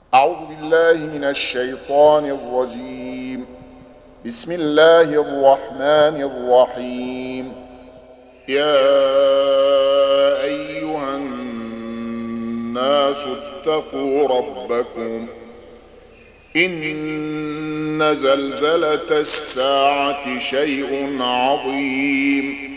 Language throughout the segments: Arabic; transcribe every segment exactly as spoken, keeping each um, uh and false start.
أعوذ بالله من الشيطان الرجيم. بسم الله الرحمن الرحيم. يا أيها الناس اتقوا ربكم إن زلزلة الساعة شيء عظيم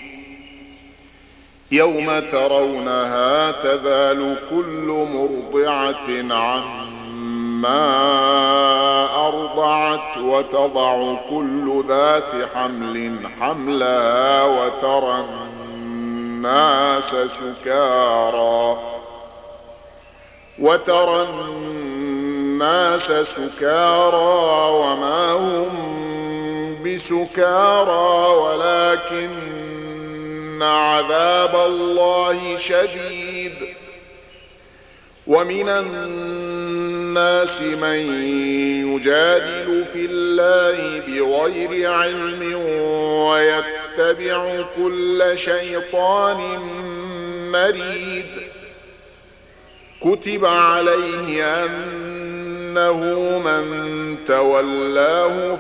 يوم ترونها تذهل كل مرضعة عما أرضعت وتضع كل ذات حمل حملها وترى الناس سكارى وترى الناس سكارى وما هم بسكارى ولكن عذاب الله شديد. ومن الناس من يجادل في الله بغير علم ويتبع كل شيطان مريد. كتب عليه أنه من تولاه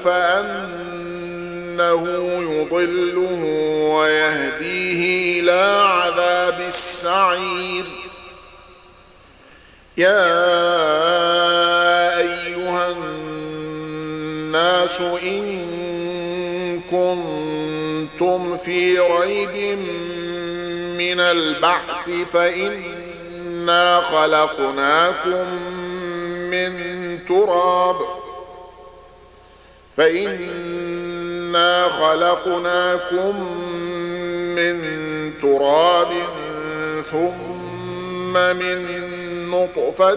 فأنه يضله ويهديه إلى عذاب السعير. يا أيها الناس إن كنتم في ريب من البعث فإنا خلقناكم من تراب فإنا خلقناكم من تراب ثم من نطفة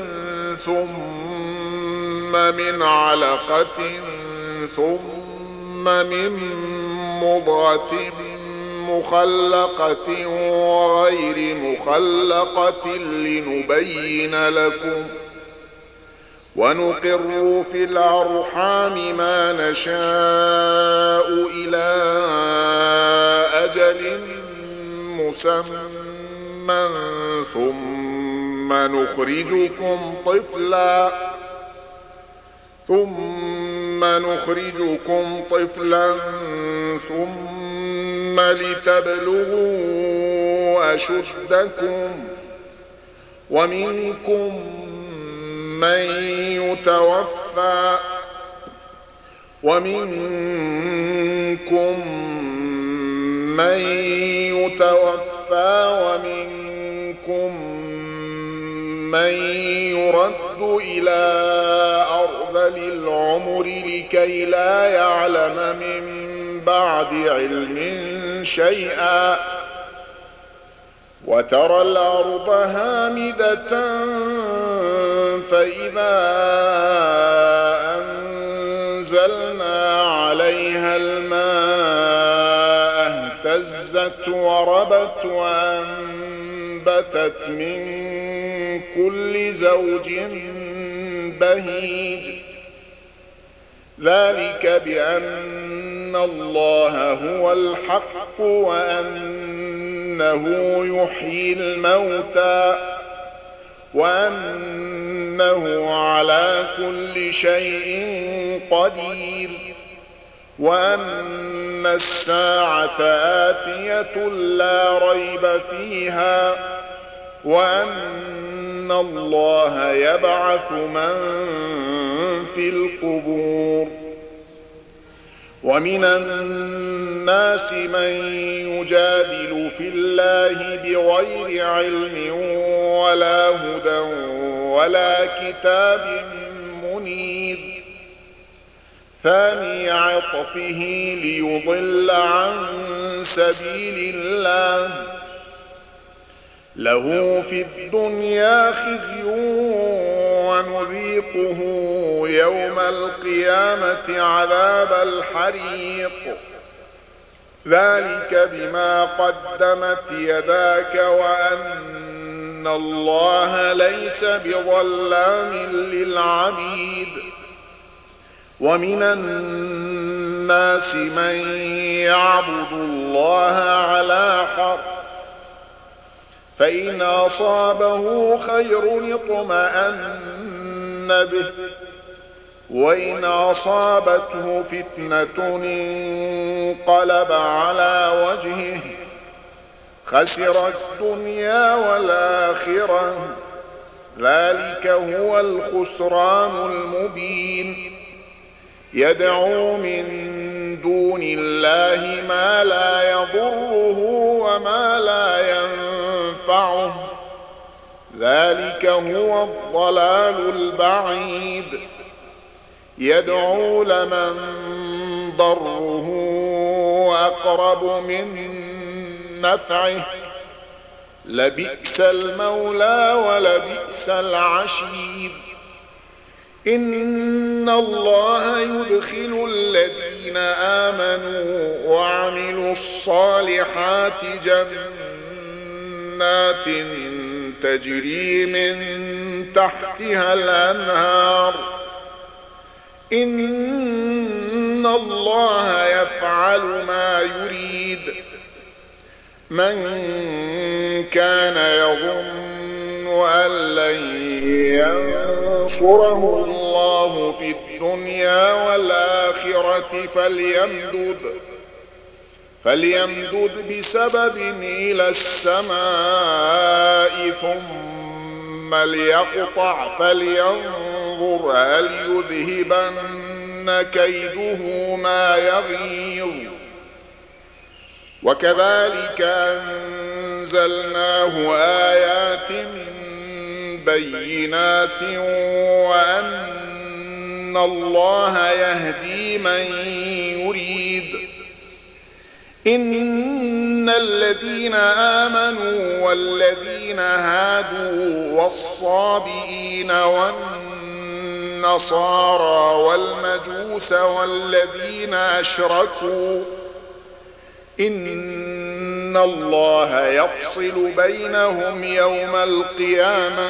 ثم من علقة ثم من مضغة مخلقة وغير مخلقة لنبين لكم ونقر في الأرحام ما نشاء إلى أجل مسمى ثم نخرجكم طفلا ثم نخرجكم طفلا ثم لتبلغوا أشدكم ومنكم من يتوفى ومنكم من يتوفى ومنكم من يرد إلى أرذل العمر لكي لا يعلم من بعد علم شيئا وترى الأرض هامدة فإذا أنزلنا عليها الماء اهتزت وربت وأنبتت من كل زوج بهيج. ذلك بأن الله هو الحق وأنه يحيي الموتى وأنه على كل شيء قدير وأن الساعة آتية لا ريب فيها وأن الله يبعث من في القبور. ومن الناس من يجادل في الله بغير علم ولا هدى ولا كتاب منير. ثاني عطفه ليضل عن سبيل الله له في الدنيا خزي ونذيقه يوم القيامة عذاب الحريق. ذلك بما قدمت يداك وأن الله ليس بظلام للعبيد. ومن الناس من يعبد الله على حرف فإن أصابه خير اطمأن به، وإن أصابته فتنة انقلب على وجهه خسر الدنيا والآخرة، ذلك هو الخسران المبين. يدعو من دون الله ما لا يضره وما لا ينفعه، ذلك هو الضلال البعيد. يدعو لمن ضره أقرب من نفعه، لبئس المولى ولبئس العشير. إن الله يدخل الذين آمنوا وعملوا الصالحات جنات تجري من تحتها الأنهار، إن الله يفعل ما يريد. من كان يظن أن لن ينصره الله في الدنيا والآخرة فليمدد فليمدد بسبب إلى السماء ثم ليقطع فلينظر هل يذهبن كيده ما يغيظ. وكذلك أنزلناه آيات بينات وأن الله يهدي من يريد. إن الذين آمنوا والذين هادوا والصابئين والنصارى والمجوس والذين أشركوا إن الله يفصل بينهم يوم القيامة،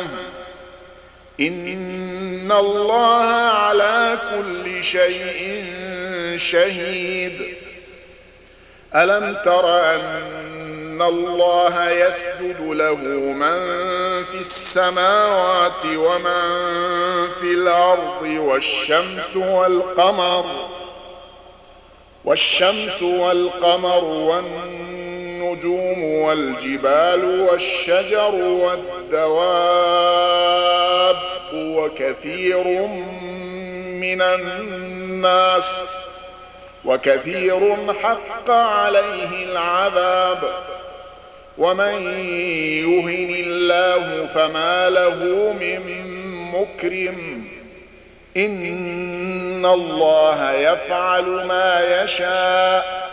إن الله على كل شيء شهيد. ألم تر أن الله يسجد له من في السماوات ومن في الأرض والشمس والقمر والشمس والقمر والنجوم والجبال والشجر والدواب وكثير من الناس وكثير حق عليه العذاب. ومن يهن الله فما له من مكرم، إن الله يفعل ما يشاء.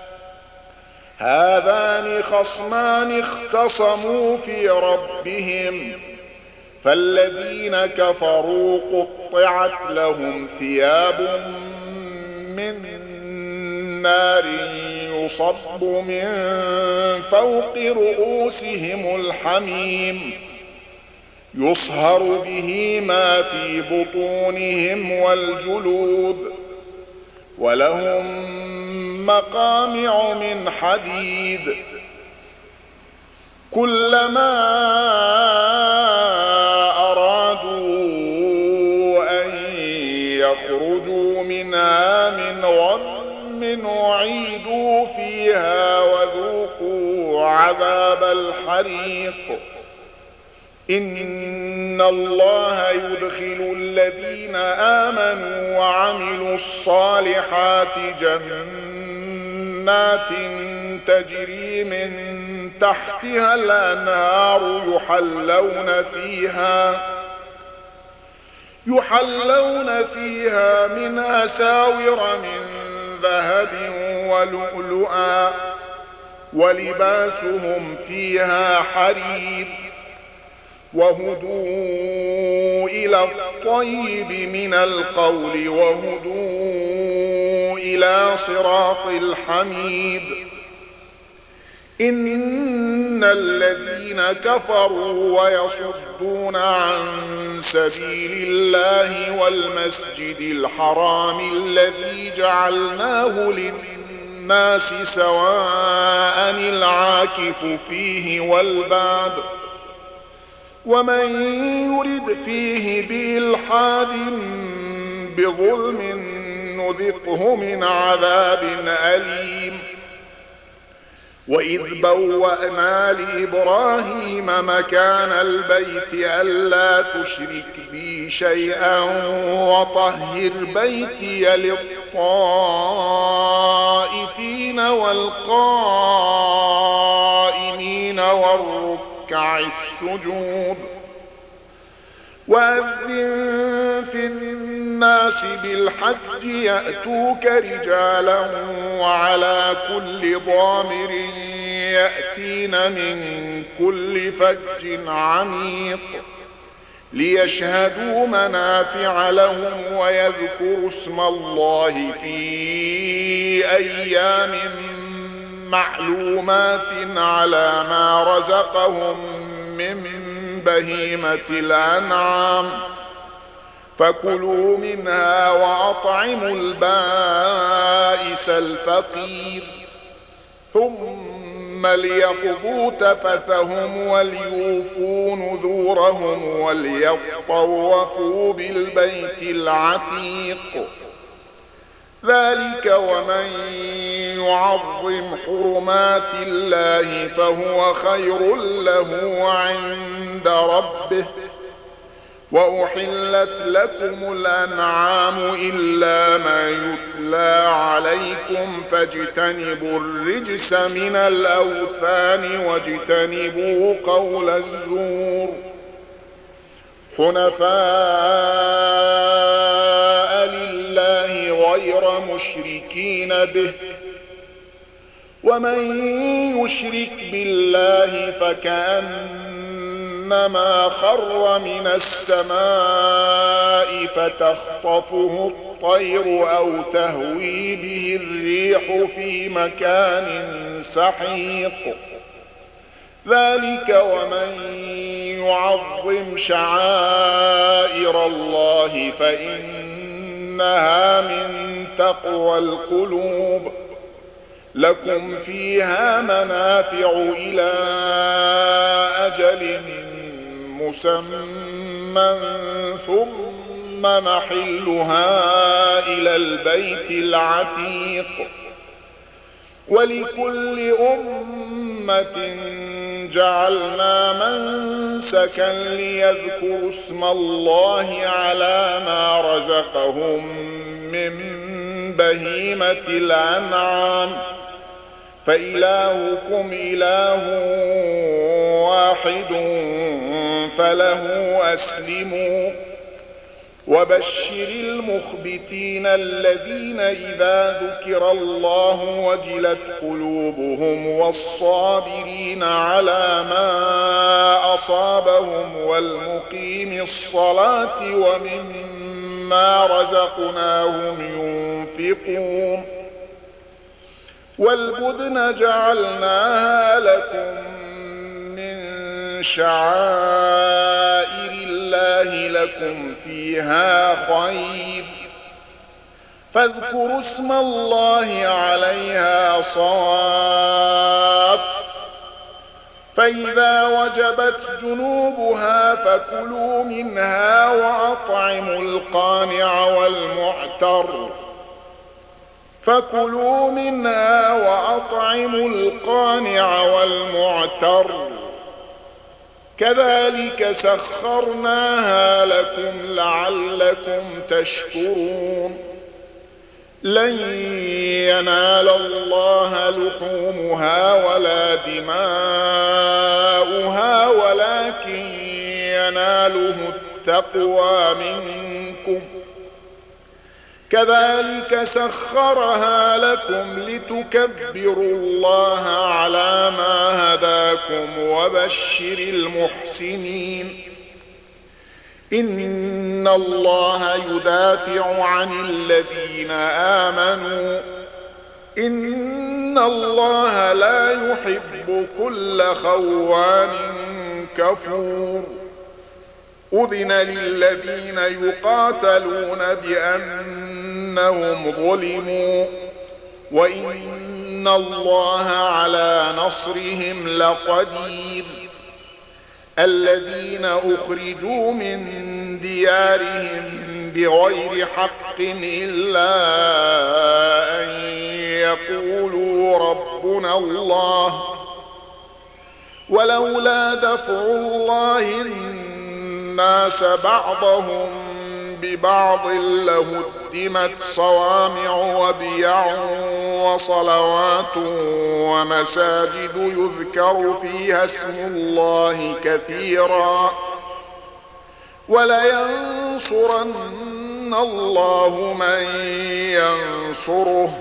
هذان خصمان اختصموا في ربهم، فالذين كفروا قطعت لهم ثياب من نار يصب من فوق رؤوسهم الحميم، يصهر به ما في بطونهم والجلود، ولهم مقامع من حديد. كلما أرادوا أن يخرجوا منها من غم أعيدوا فيها وذوقوا عذاب الحريق. إن الله يدخل الذين آمنوا وعملوا الصالحات جنات تجري من تحتها الأنهار يحلون فيها يحلون فيها من أساور من ذهب ولؤلؤا ولباسهم فيها حرير. وهدوا إلى الطيب من القول وهدوا إلى صراط الحميد. إن الذين كفروا ويصدون عن سبيل الله والمسجد الحرام الذي جعلناه للناس سواء العاكف فيه والباد ومن يرد فيه بإلحاد بظلم نذقه من عذاب أليم. وإذ بوأنا لإبراهيم مكان البيت ألا تشرك بي شيئا وطهر بيتي للطائفين والقائمين والركع السجود. وأذن في الناس بالحج يأتوك رجالا وعلى كل ضامر يأتين من كل فج عميق ليشهدوا منافع لهم ويذكروا اسم الله في أيام معلومات على ما رزقهم من بهيمة الأنعام فكلوا منها وأطعموا البائس الفقير ثم ليقضوا تفثهم وليوفوا نذورهم وليطوفوا بالبيت العتيق. ذلك ومن يعظم حرمات الله فهو خير له عند ربه. وأحلت لكم الأنعام إلا ما يتلى عليكم فاجتنبوا الرجس من الأوثان واجتنبوا قول الزور حنفاء لله غير مشركين به. ومن يشرك بالله فكأنما خر من السماء فتخطفه الطير أو تهوي به الريح في مكان سحيق. ذلك ومن يعظم شعائر الله فإنها من تقوى القلوب. لكم فيها منافع إلى أجل مسمى ثم محلها إلى البيت العتيق. ولكل أمة جعلنا منسكا ليذكروا اسم الله على ما رزقهم من بهيمة الأنعام فإلهكم إله واحد فله أسلموا. وبشر المخبتين الذين إذا ذكر الله وجلت قلوبهم والصابرين على ما أصابهم والمقيم الصلاة ومما رزقناهم ينفقون. والبدن جعلناها لكم من شعائر الله لكم فيها خير فاذكروا اسم الله عليها صواف. فإذا وجبت جنوبها فكلوا منها وأطعموا القانع والمعتر فكلوا منها وأطعموا القانع والمعتر كذلك سخرناها لكم لعلكم تشكرون. لن ينال الله لحومها ولا دماؤها ولكن يناله التقوى منكم. كذلك سخرها لكم لتكبروا الله على ما هداكم وبشر المحسنين. إن الله يدافع عن الذين آمنوا إن الله لا يحب كل خوان كفور. أذن للذين يقاتلون بأنهم ظلموا وإن الله على نصرهم لقدير. الذين أخرجوا من ديارهم بغير حق إلا أن يقولوا ربنا الله ولولا دفع الله الناس بعضهم ببعض لهدمت صوامع وبيع وصلوات ومساجد يذكر فيها اسم الله كثيرا ولينصرن الله من ينصره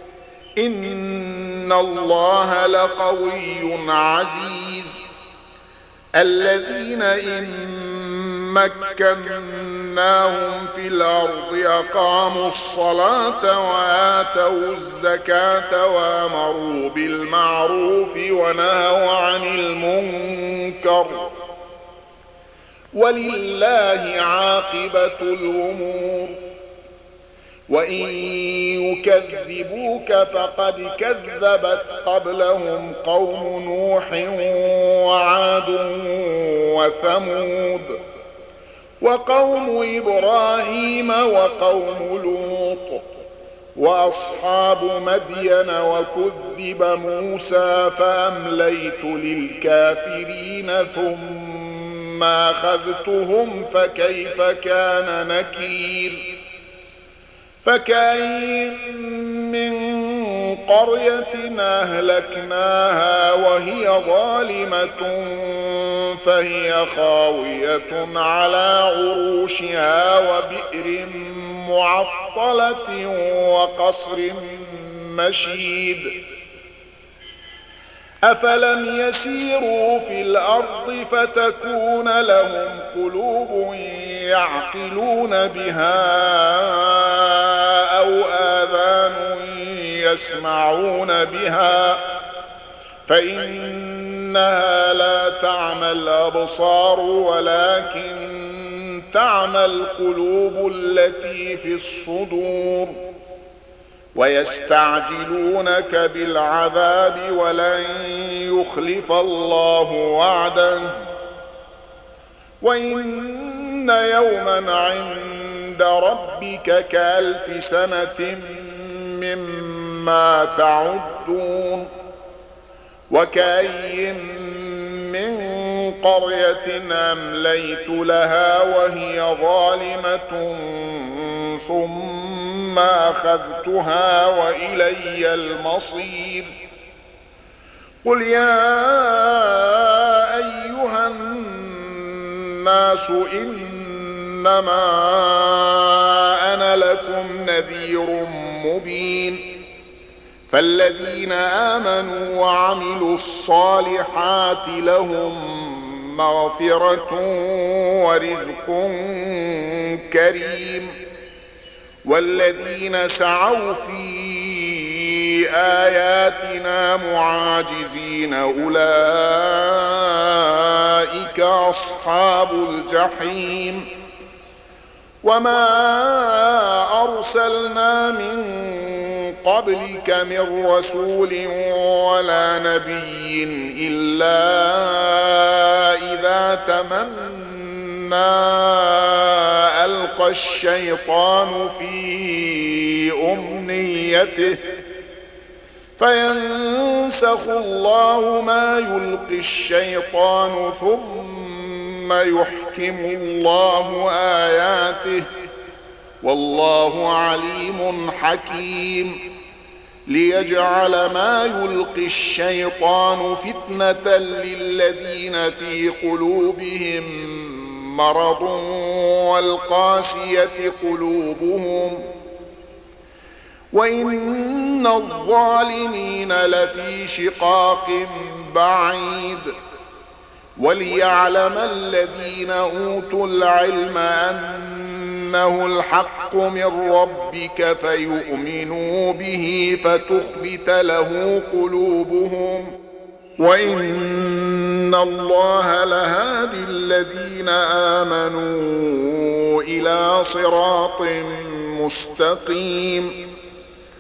إن الله لقوي عزيز. الذين إن مكناهم في الأرض أقاموا الصلاة وآتوا الزكاة وأمروا بالمعروف ونهوا عن المنكر ولله عاقبة الأمور. وإن يكذبوك فقد كذبت قبلهم قوم نوح وعاد وثمود وقوم إبراهيم وقوم لوط وأصحاب مدين وكذب موسى فأمليت للكافرين ثم أخذتهم فكيف كان نكير. فكأين من قرية أهلكناها وهي ظالمة فهي خاوية على عروشها وبئر معطلة وقصر مشيد. أفلم يسيروا في الأرض فتكون لهم قلوب يعقلون بها أو آذان يسمعون بها فإنها لا تعمى الأبصار ولكن تعمى القلوب التي في الصدور. ويستعجلونك بالعذاب ولن يخلف الله وعده وإن يوما عند ربك كألف سنة مما تعدون. وكأي من قرية أمليت لها وهي ظالمة ثم أخذتها وإلي المصير. قل يا أيها الناس إنما أنا لكم نذير مبين. فالذين آمنوا وعملوا الصالحات لهم مغفرة ورزق كريم. والذين سعوا في آياتنا معاجزين أولئك أصحاب الجحيم. وما أرسلنا من قبلك من رسول ولا نبي إلا إذا تمنى ألقى الشيطان في أمنيته فينسخ الله ما يلقي الشيطان ثم يحكم الله آياته والله عليم حكيم. ليجعل ما يلقي الشيطان فتنة للذين في قلوبهم مرض والقاسية قلوبهم وإن الظالمين لفي شقاق بعيد. وليعلم الذين أوتوا العلم أنه الحق من ربك فيؤمنوا به فتخبت له قلوبهم وإن الله لهادي الذين آمنوا إلى صراط مستقيم.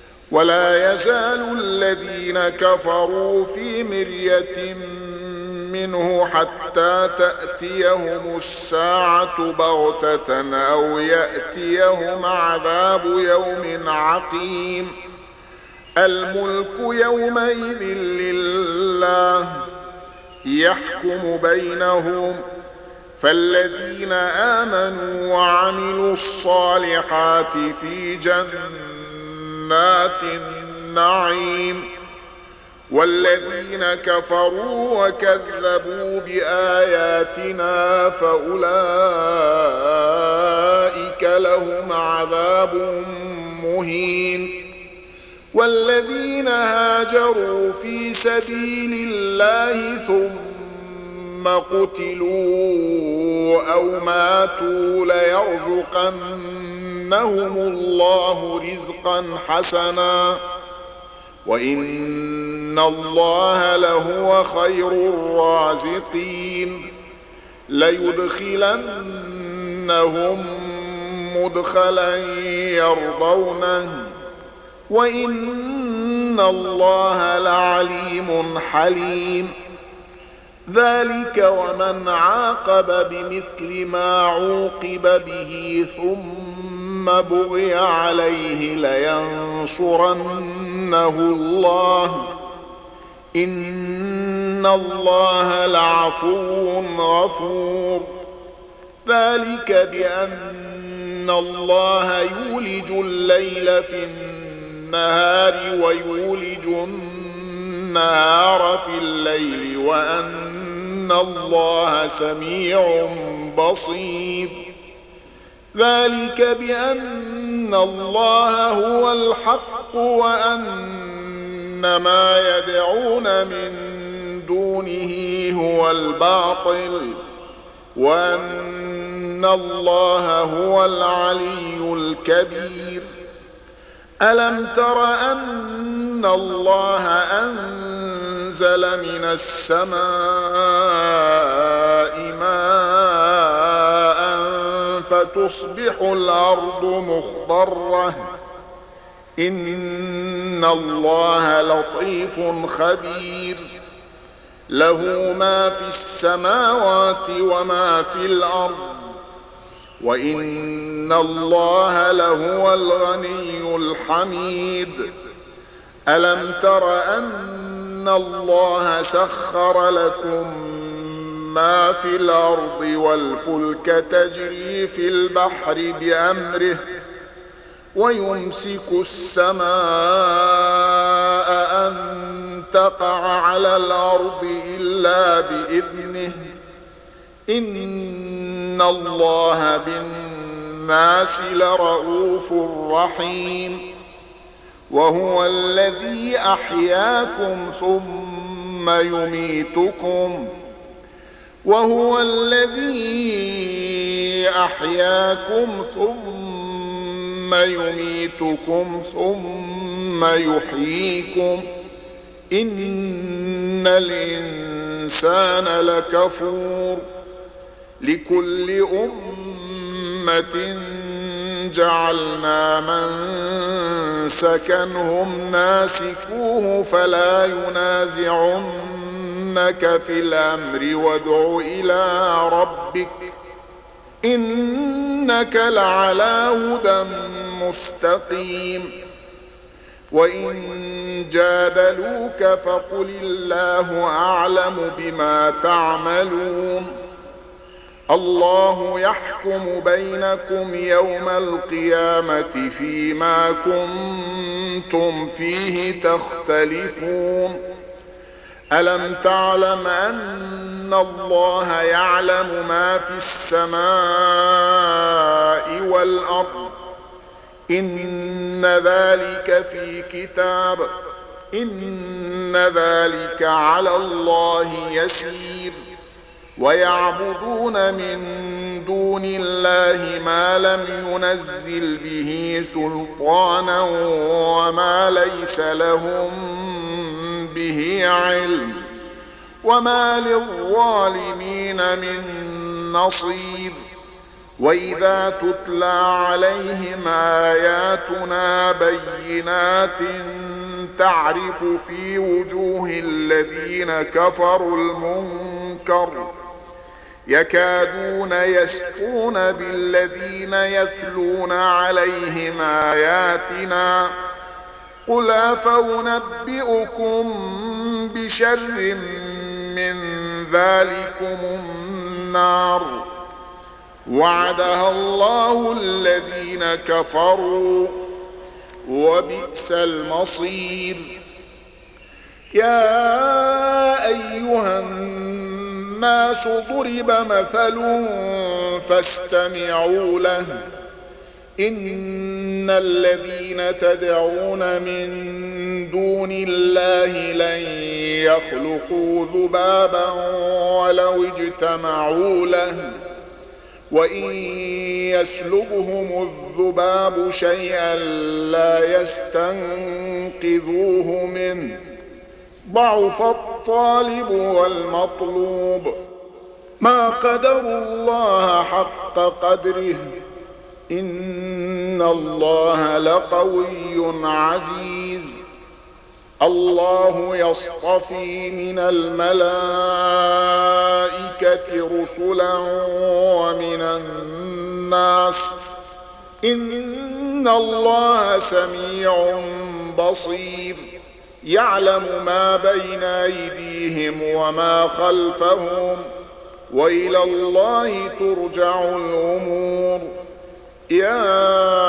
ولا يزال الذين كفروا في مرية منه حتى تأتيهم الساعة بغتة أو يأتيهم عذاب يوم عقيم. الملك يومئذ لله يحكم بينهم، فالذين آمنوا وعملوا الصالحات في جنات النعيم، والذين كفروا وكذبوا بآياتنا فأولئك لهم عذاب مهين. والذين هاجروا في سبيل الله ثم قتلوا أو ماتوا ليرزقنهم الله رزقا حسنا وإن الله لهو خير الرازقين. ليدخلنهم مدخلا يرضونه وإن الله لعليم حليم. ذلك ومن عاقب بمثل ما عوقب به ثم بغي عليه لينصرنه الله إن الله لعفو غفور. ذلك بأن الله يولج الليل في النهار ويولج النهار في الليل وأن الله سميع بصير. ذلك بأن الله هو الحق وأن ما يدعون من دونه هو الباطل وأن الله هو العلي الكبير. ألم تر أن الله أنزل من السماء ماء فتصبح الأرض مخضرة إن الله لطيف خبير. له ما في السماوات وما في الأرض وإن الله لهو الغني الحميد. ألم تر أن الله سخر لكم ما في الأرض والفلك تجري في البحر بأمره ويمسك السماء أن تقع على الأرض إلا بإذنه إن الله بالناس لرؤوف رحيم. وهو الذي أحياكم ثم يميتكم وهو الذي أحياكم ثم يميتكم ثم يحييكم إن الإنسان لكفور. لكل أمة جعلنا منسكنهم ناسكوه فلا ينازعنك في الأمر وادع إلى ربك إنك لعلى هدى مستقيم. وإن جادلوك فقل الله أعلم بما تعملون. الله يحكم بينكم يوم القيامة فيما كنتم فيه تختلفون. ألم تعلم أن الله يعلم ما في السماء والأرض إن ذلك في كتاب إن ذلك على الله يسير. ويعبدون من دون الله ما لم ينزل به سلطانا وما ليس لهم به علم وما للظالمين من نصير. وإذا تتلى عليهم آياتنا بينات تعرف في وجوه الذين كفروا المنكر يكادون يسطون بالذين يتلون عليهم آياتنا قل أفأنبئكم بشر من ذلكم النار وعدها الله الذين كفروا وبئس المصير. يا أيها الناس ضرب مثل فاستمعوا له إن الذين تدعون من دون الله لن يخلقوا ذبابا ولو اجتمعوا له وإن يسلبهم الذباب شيئا لا يستنقذوه منه ضعف الطالب والمطلوب. ما قدروا الله حق قدره إن الله لقوي عزيز. الله يصطفي من الملائكة رسلا ومن الناس إن الله سميع بصير. يعلم ما بين أيديهم وما خلفهم وإلى الله ترجع الأمور. يا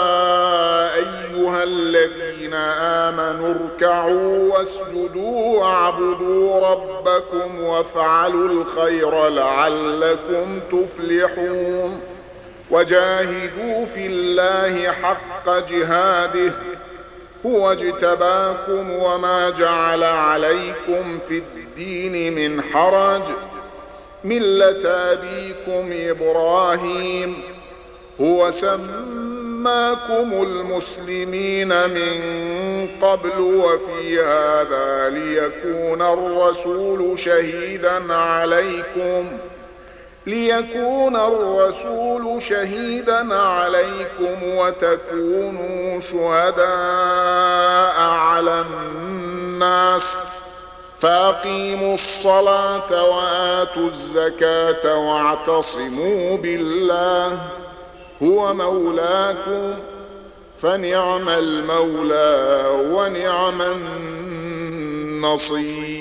أيها الذين آمنوا اركعوا واسجدوا واعبدوا ربكم وافعلوا الخير لعلكم تفلحون. وجاهدوا في الله حق جهاده هو اجتباكم وما جعل عليكم في الدين من حرج ملة أبيكم إبراهيم هو سماكم المسلمين من قبل وفي هذا ليكون الرسول شهيدا عليكم ليكون الرسول شهيدا عليكم وتكونوا شهداء على الناس فأقيموا الصلاة وآتوا الزكاة واعتصموا بالله هو مولاكم فنعم المولى ونعم النصير.